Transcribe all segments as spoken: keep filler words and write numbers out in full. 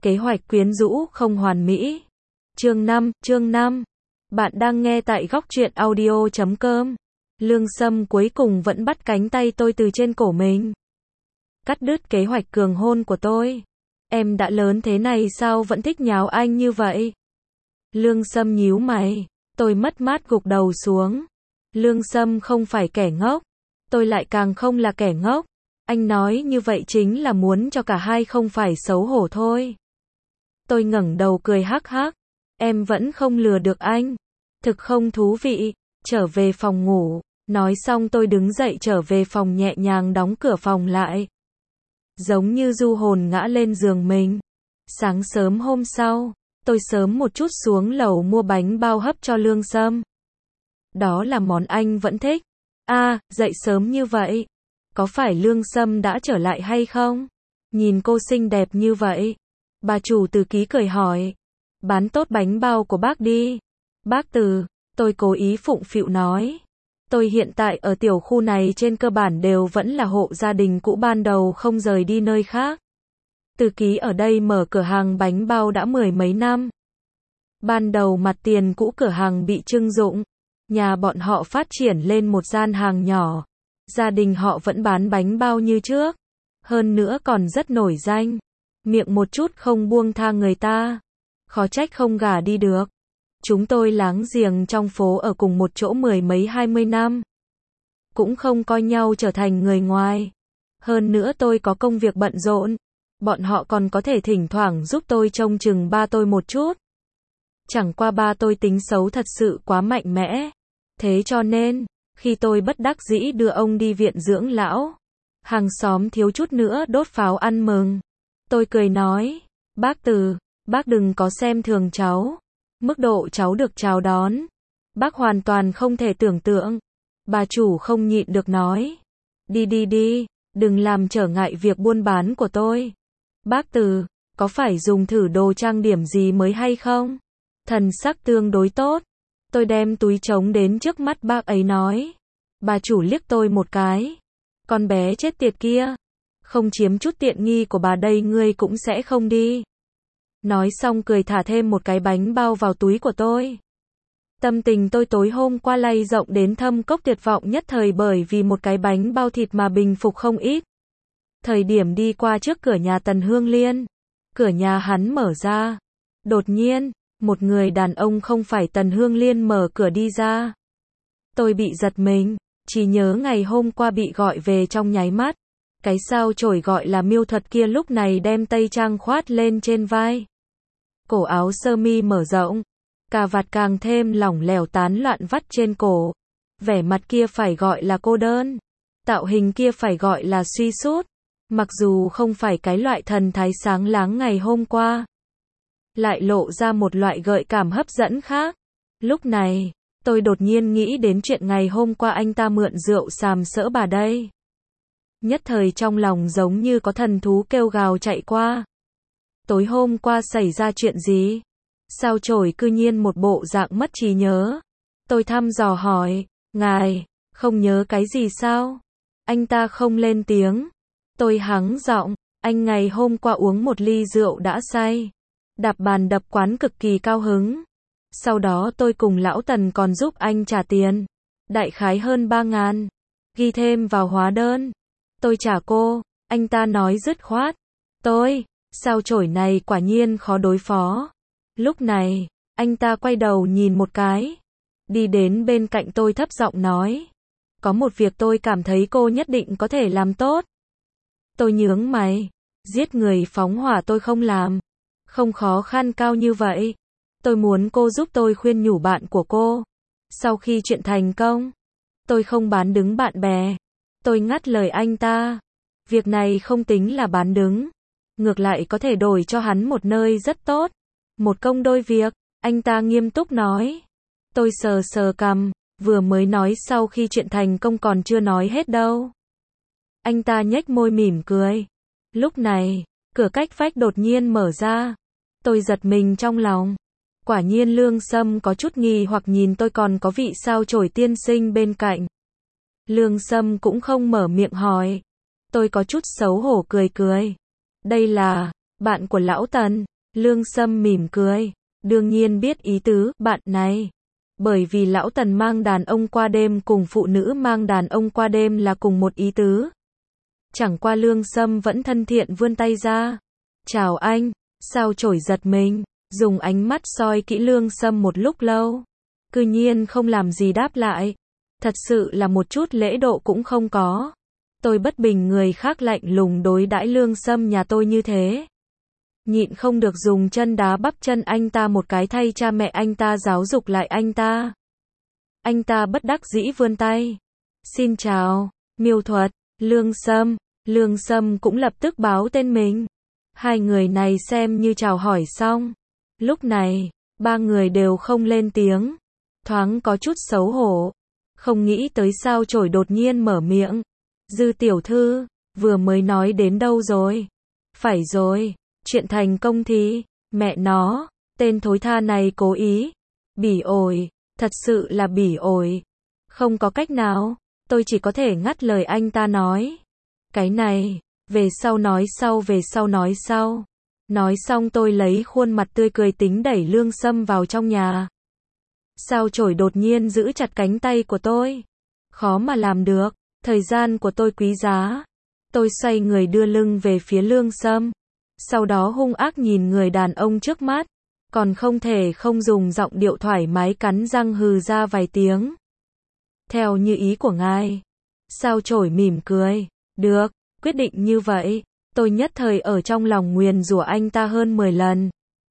Kế hoạch quyến rũ không hoàn mỹ. Chương năm, chương năm. Bạn đang nghe tại góc truyện audio chấm com. Lương Sâm cuối cùng vẫn bắt cánh tay tôi từ trên cổ mình. Cắt đứt kế hoạch cường hôn của tôi. Em đã lớn thế này sao vẫn thích nháo anh như vậy? Lương Sâm nhíu mày. Tôi mất mát gục đầu xuống. Lương Sâm không phải kẻ ngốc. Tôi lại càng không là kẻ ngốc. Anh nói như vậy chính là muốn cho cả hai không phải xấu hổ thôi. Tôi ngẩng đầu cười hắc hắc. Em vẫn không lừa được anh. Thực không thú vị. Trở về phòng ngủ. Nói xong tôi đứng dậy trở về phòng nhẹ nhàng đóng cửa phòng lại. Giống như du hồn ngã lên giường mình. Sáng sớm hôm sau, tôi sớm một chút xuống lầu mua bánh bao hấp cho Lương Sâm. Đó là món anh vẫn thích. A, à, dậy sớm như vậy. Có phải Lương Sâm đã trở lại hay không? Nhìn cô xinh đẹp như vậy. Bà chủ Từ Ký cười hỏi. Bán tốt bánh bao của bác đi. Bác Từ, tôi cố ý phụng phịu nói. Tôi hiện tại ở tiểu khu này trên cơ bản đều vẫn là hộ gia đình cũ ban đầu không rời đi nơi khác. Từ Ký ở đây mở cửa hàng bánh bao đã mười mấy năm. Ban đầu mặt tiền cũ cửa hàng bị trưng dụng. Nhà bọn họ phát triển lên một gian hàng nhỏ. Gia đình họ vẫn bán bánh bao như trước. Hơn nữa còn rất nổi danh. Miệng một chút không buông tha người ta. Khó trách không gả đi được. Chúng tôi láng giềng trong phố ở cùng một chỗ mười mấy hai mươi năm. Cũng không coi nhau trở thành người ngoài. Hơn nữa tôi có công việc bận rộn. Bọn họ còn có thể thỉnh thoảng giúp tôi trông chừng ba tôi một chút. Chẳng qua ba tôi tính xấu thật sự quá mạnh mẽ. Thế cho nên, khi tôi bất đắc dĩ đưa ông đi viện dưỡng lão, hàng xóm thiếu chút nữa đốt pháo ăn mừng. Tôi cười nói, bác Từ, bác đừng có xem thường cháu. Mức độ cháu được chào đón, bác hoàn toàn không thể tưởng tượng. Bà chủ không nhịn được nói, đi đi đi, đừng làm trở ngại việc buôn bán của tôi. Bác Từ, có phải dùng thử đồ trang điểm gì mới hay không? Thần sắc tương đối tốt. Tôi đem túi trống đến trước mắt bác ấy nói. Bà chủ liếc tôi một cái. Con bé chết tiệt kia. Không chiếm chút tiện nghi của bà đây ngươi cũng sẽ không đi. Nói xong cười thả thêm một cái bánh bao vào túi của tôi. Tâm tình tôi tối hôm qua lay rộng đến thâm cốc tuyệt vọng nhất thời bởi vì một cái bánh bao thịt mà bình phục không ít. Thời điểm đi qua trước cửa nhà Tần Hương Liên. Cửa nhà hắn mở ra. Đột nhiên, một người đàn ông không phải Tần Hương Liên mở cửa đi ra. Tôi bị giật mình, chỉ nhớ ngày hôm qua bị gọi về trong nháy mắt. Cái sao chổi gọi là miêu thuật kia lúc này đem tây trang khoát lên trên vai. Cổ áo sơ mi mở rộng, cà vạt càng thêm lỏng lẻo tán loạn vắt trên cổ. Vẻ mặt kia phải gọi là cô đơn. Tạo hình kia phải gọi là suy sút. Mặc dù không phải cái loại thần thái sáng láng ngày hôm qua, lại lộ ra một loại gợi cảm hấp dẫn khác. Lúc này, tôi đột nhiên nghĩ đến chuyện ngày hôm qua anh ta mượn rượu sàm sỡ bà đây. Nhất thời trong lòng giống như có thần thú kêu gào chạy qua. Tối hôm qua xảy ra chuyện gì? Sao chổi cư nhiên một bộ dạng mất trí nhớ? Tôi thăm dò hỏi, ngài, không nhớ cái gì sao? Anh ta không lên tiếng. Tôi hắng giọng, anh ngày hôm qua uống một ly rượu đã say. Đạp bàn đập quán cực kỳ cao hứng. Sau đó tôi cùng lão Tần còn giúp anh trả tiền. Đại khái hơn ba ngàn. Ghi thêm vào hóa đơn. Tôi trả cô. Anh ta nói dứt khoát. Tôi, sao chổi này quả nhiên khó đối phó. Lúc này, anh ta quay đầu nhìn một cái. Đi đến bên cạnh tôi thấp giọng nói. Có một việc tôi cảm thấy cô nhất định có thể làm tốt. Tôi nhướng mày. Giết người phóng hỏa tôi không làm. Không khó khăn cao như vậy. Tôi muốn cô giúp tôi khuyên nhủ bạn của cô. Sau khi chuyện thành công, tôi không bán đứng bạn bè. Tôi ngắt lời anh ta. Việc này không tính là bán đứng. Ngược lại có thể đổi cho hắn một nơi rất tốt. Một công đôi việc. Anh ta nghiêm túc nói. Tôi sờ sờ cằm. Vừa mới nói sau khi chuyện thành công còn chưa nói hết đâu. Anh ta nhếch môi mỉm cười. Lúc này, cửa cách vách đột nhiên mở ra. Tôi giật mình trong lòng. Quả nhiên Lương Sâm có chút nghi hoặc nhìn tôi còn có vị sao chổi tiên sinh bên cạnh. Lương Sâm cũng không mở miệng hỏi. Tôi có chút xấu hổ cười cười. Đây là bạn của lão Tần. Lương Sâm mỉm cười. Đương nhiên biết ý tứ, bạn này. Bởi vì lão Tần mang đàn ông qua đêm cùng phụ nữ mang đàn ông qua đêm là cùng một ý tứ. Chẳng qua Lương Sâm vẫn thân thiện vươn tay ra. Chào anh. Sao Chổi giật mình, dùng ánh mắt soi kỹ Lương Sâm một lúc lâu. Cư nhiên không làm gì đáp lại. Thật sự là một chút lễ độ cũng không có. Tôi bất bình người khác lạnh lùng đối đãi Lương Sâm nhà tôi như thế. Nhịn không được dùng chân đá bắp chân anh ta một cái thay cha mẹ anh ta giáo dục lại anh ta. Anh ta bất đắc dĩ vươn tay. Xin chào, Miêu Thuật, Lương Sâm. Lương Sâm cũng lập tức báo tên mình. Hai người này xem như chào hỏi xong. Lúc này, ba người đều không lên tiếng. Thoáng có chút xấu hổ. Không nghĩ tới sao Chổi đột nhiên mở miệng. Dư tiểu thư, vừa mới nói đến đâu rồi? Phải rồi, chuyện thành công thì, mẹ nó, tên thối tha này cố ý. Bỉ ổi, thật sự là bỉ ổi. Không có cách nào, tôi chỉ có thể ngắt lời anh ta nói. Cái này, về sau nói sau về sau nói sau. Nói xong tôi lấy khuôn mặt tươi cười tính đẩy Lương Sâm vào trong nhà. Sao Chổi đột nhiên giữ chặt cánh tay của tôi. Khó mà làm được, thời gian của tôi quý giá. Tôi xoay người đưa lưng về phía Lương Sâm. Sau đó hung ác nhìn người đàn ông trước mắt. Còn không thể không dùng giọng điệu thoải mái cắn răng hừ ra vài tiếng. Theo như ý của ngài. Sao Chổi mỉm cười. Được, quyết định như vậy. Tôi nhất thời ở trong lòng nguyền rủa anh ta hơn mười lần.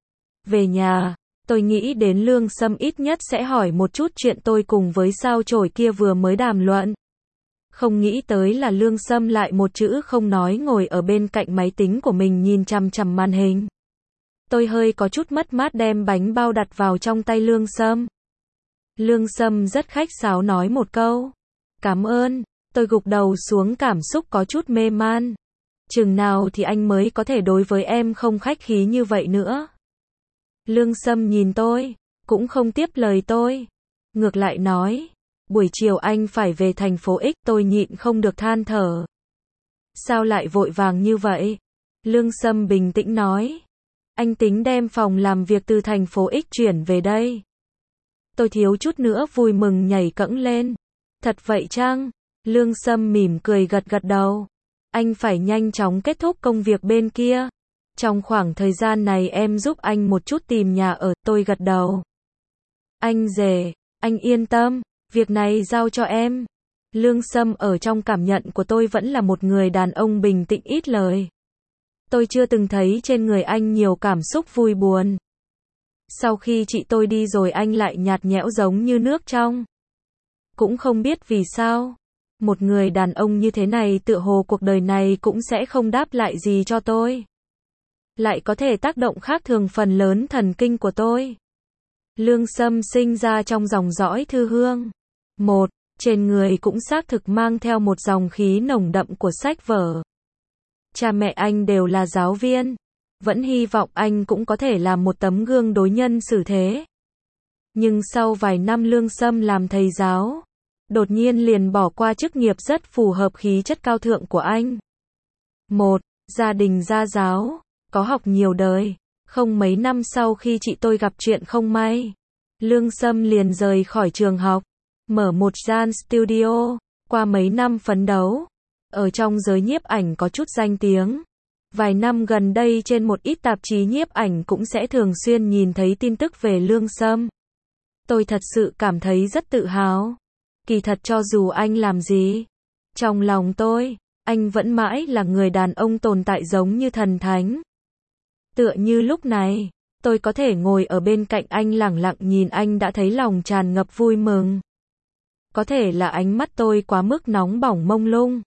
Về nhà, tôi nghĩ đến Lương Sâm ít nhất sẽ hỏi một chút chuyện tôi cùng với Sao Chổi kia vừa mới đàm luận. Không nghĩ tới là Lương Sâm lại một chữ không nói ngồi ở bên cạnh máy tính của mình nhìn chằm chằm màn hình. Tôi hơi có chút mất mát đem bánh bao đặt vào trong tay Lương Sâm. Lương Sâm rất khách sáo nói một câu. Cảm ơn, tôi gục đầu xuống cảm xúc có chút mê man. Chừng nào thì anh mới có thể đối với em không khách khí như vậy nữa. Lương Sâm nhìn tôi, cũng không tiếp lời tôi. Ngược lại nói, buổi chiều anh phải về thành phố X, tôi nhịn không được than thở. Sao lại vội vàng như vậy? Lương Sâm bình tĩnh nói. Anh tính đem phòng làm việc từ thành phố X chuyển về đây. Tôi thiếu chút nữa vui mừng nhảy cẫng lên. Thật vậy chăng? Lương Sâm mỉm cười gật gật đầu. Anh phải nhanh chóng kết thúc công việc bên kia. Trong khoảng thời gian này em giúp anh một chút tìm nhà ở, tôi gật đầu. Anh rể, anh yên tâm, việc này giao cho em. Lương Sâm ở trong cảm nhận của tôi vẫn là một người đàn ông bình tĩnh ít lời. Tôi chưa từng thấy trên người anh nhiều cảm xúc vui buồn. Sau khi chị tôi đi rồi anh lại nhạt nhẽo giống như nước trong. Cũng không biết vì sao. Một người đàn ông như thế này tựa hồ cuộc đời này cũng sẽ không đáp lại gì cho tôi. Lại có thể tác động khác thường phần lớn thần kinh của tôi. Lương Sâm sinh ra trong dòng dõi Thư Hương. Một, trên người cũng xác thực mang theo một dòng khí nồng đậm của sách vở. Cha mẹ anh đều là giáo viên. Vẫn hy vọng anh cũng có thể làm một tấm gương đối nhân xử thế. Nhưng sau vài năm Lương Sâm làm thầy giáo, đột nhiên liền bỏ qua chức nghiệp rất phù hợp khí chất cao thượng của anh. Một, gia đình gia giáo, có học nhiều đời. Không mấy năm sau khi chị tôi gặp chuyện không may, Lương Sâm liền rời khỏi trường học, mở một gian studio. Qua mấy năm phấn đấu, ở trong giới nhiếp ảnh có chút danh tiếng. Vài năm gần đây trên một ít tạp chí nhiếp ảnh cũng sẽ thường xuyên nhìn thấy tin tức về Lương Sâm. Tôi thật sự cảm thấy rất tự hào. Kỳ thật cho dù anh làm gì, trong lòng tôi, anh vẫn mãi là người đàn ông tồn tại giống như thần thánh. Tựa như lúc này, tôi có thể ngồi ở bên cạnh anh lẳng lặng nhìn anh đã thấy lòng tràn ngập vui mừng. Có thể là ánh mắt tôi quá mức nóng bỏng mông lung.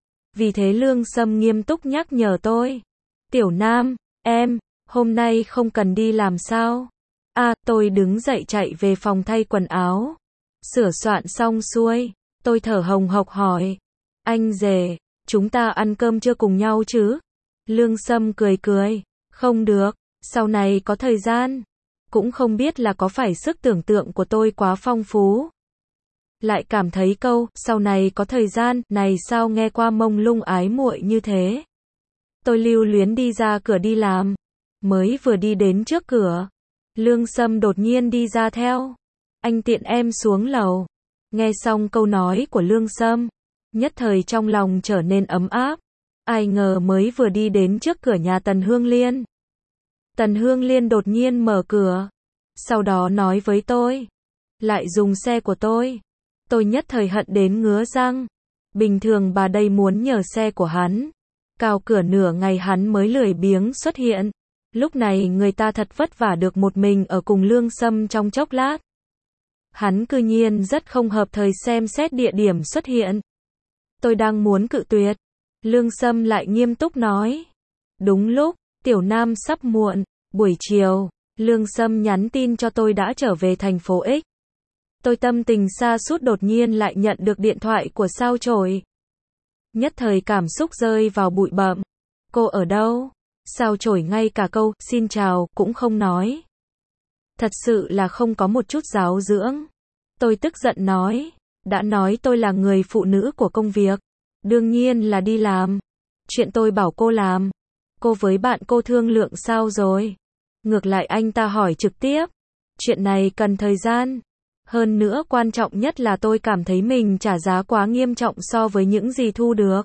Vì thế Lương Sâm nghiêm túc nhắc nhở tôi. Tiểu Nam, em, hôm nay không cần đi làm sao? À, tôi đứng dậy chạy về phòng thay quần áo. Sửa soạn xong xuôi, tôi thở hồng hộc hỏi. Anh rể, chúng ta ăn cơm trưa cùng nhau chứ? Lương Sâm cười cười. Không được, sau này có thời gian. Cũng không biết là có phải sức tưởng tượng của tôi quá phong phú. Lại cảm thấy câu, sau này có thời gian, này sao nghe qua mông lung ái muội như thế. Tôi lưu luyến đi ra cửa đi làm. Mới vừa đi đến trước cửa, Lương Sâm đột nhiên đi ra theo. Anh tiện em xuống lầu. Nghe xong câu nói của Lương Sâm, nhất thời trong lòng trở nên ấm áp. Ai ngờ mới vừa đi đến trước cửa nhà Tần Hương Liên. Tần Hương Liên đột nhiên mở cửa. Sau đó nói với tôi. Lại dùng xe của tôi. Tôi nhất thời hận đến ngứa răng. Bình thường bà đây muốn nhờ xe của hắn. Cào cửa nửa ngày hắn mới lười biếng xuất hiện. Lúc này người ta thật vất vả được một mình ở cùng Lương Sâm trong chốc lát. Hắn cư nhiên rất không hợp thời xem xét địa điểm xuất hiện. Tôi đang muốn cự tuyệt. Lương Sâm lại nghiêm túc nói. Đúng lúc, Tiểu Nam sắp muộn. Buổi chiều, Lương Sâm nhắn tin cho tôi đã trở về thành phố X. Tôi tâm tình sa sút đột nhiên lại nhận được điện thoại của Sao Chổi. Nhất thời cảm xúc rơi vào bụi bặm. Cô ở đâu? Sao Chổi ngay cả câu xin chào cũng không nói. Thật sự là không có một chút giáo dưỡng. Tôi tức giận nói. Đã nói tôi là người phụ nữ của công việc. Đương nhiên là đi làm. Chuyện tôi bảo cô làm. Cô với bạn cô thương lượng sao rồi? Ngược lại anh ta hỏi trực tiếp. Chuyện này cần thời gian. Hơn nữa quan trọng nhất là tôi cảm thấy mình trả giá quá nghiêm trọng so với những gì thu được.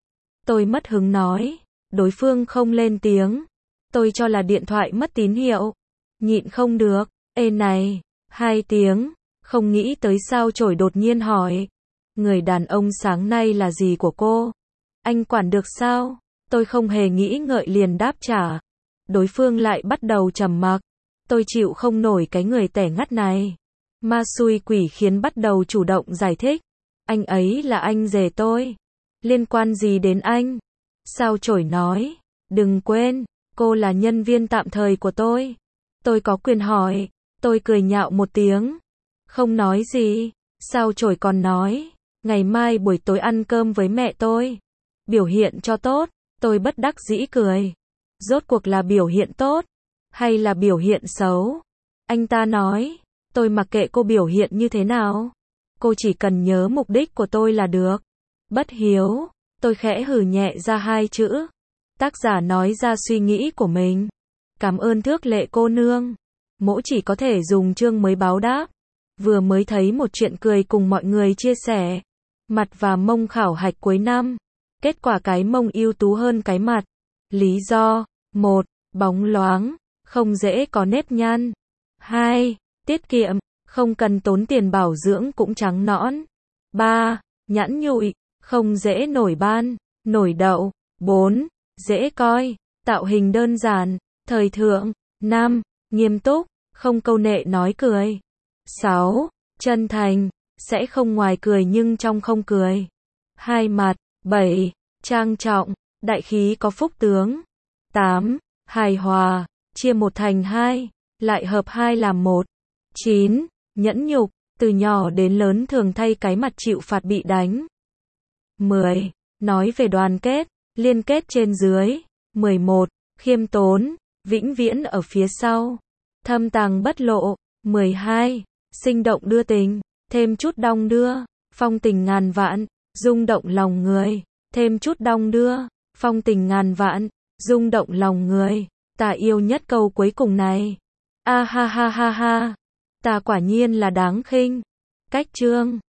Tôi mất hứng nói. Đối phương không lên tiếng. Tôi cho là điện thoại mất tín hiệu. Nhịn không được. Ê này. Hai tiếng. Không nghĩ tới Sao Chổi đột nhiên hỏi. Người đàn ông sáng nay là gì của cô? Anh quản được sao? Tôi không hề nghĩ ngợi liền đáp trả. Đối phương lại bắt đầu trầm mặc. Tôi chịu không nổi cái người tẻ ngắt này. Ma xui quỷ khiến bắt đầu chủ động giải thích. Anh ấy là anh rể tôi. Liên quan gì đến anh? Sao Chổi nói. Đừng quên, cô là nhân viên tạm thời của tôi. Tôi có quyền hỏi. Tôi cười nhạo một tiếng. Không nói gì. Sao Chổi còn nói. Ngày mai buổi tối ăn cơm với mẹ tôi. Biểu hiện cho tốt. Tôi bất đắc dĩ cười. Rốt cuộc là biểu hiện tốt. Hay là biểu hiện xấu? Anh ta nói. Tôi mặc kệ cô biểu hiện như thế nào. Cô chỉ cần nhớ mục đích của tôi là được. Bất hiếu. Tôi khẽ hừ nhẹ ra hai chữ. Tác giả nói ra suy nghĩ của mình. Cảm ơn Thước Lệ cô nương. Mỗ chỉ có thể dùng chương mới báo đáp. Vừa mới thấy một chuyện cười cùng mọi người chia sẻ. Mặt và mông khảo hạch cuối năm. Kết quả cái mông ưu tú hơn cái mặt. Lý do. một. Bóng loáng. Không dễ có nếp nhăn. hai. Tiết kiệm. Không cần tốn tiền bảo dưỡng cũng trắng nõn. ba. Nhẵn nhụi. Không dễ nổi ban. Nổi đậu. bốn. Dễ coi. Tạo hình đơn giản. Thời thượng. năm. Nghiêm túc. Không câu nệ nói cười. sáu. Chân thành. Sẽ không ngoài cười nhưng trong không cười. Hai mặt. bảy. Trang trọng. Đại khí có phúc tướng. tám. Hài hòa. Chia một thành hai. Lại hợp hai làm một. chín. Nhẫn nhục. Từ nhỏ đến lớn thường thay cái mặt chịu phạt bị đánh. mười. Nói về đoàn kết. Liên kết trên dưới. mười một. Khiêm tốn. Vĩnh viễn ở phía sau. Thâm tàng bất lộ. mười hai. Sinh động đưa tình. Thêm chút đong đưa. Phong tình ngàn vạn. Rung động lòng người. Thêm chút đong đưa. Phong tình ngàn vạn. Rung động lòng người. Ta yêu nhất câu cuối cùng này. A ha ha ha ha. Ta quả nhiên là đáng khinh. Cách chương.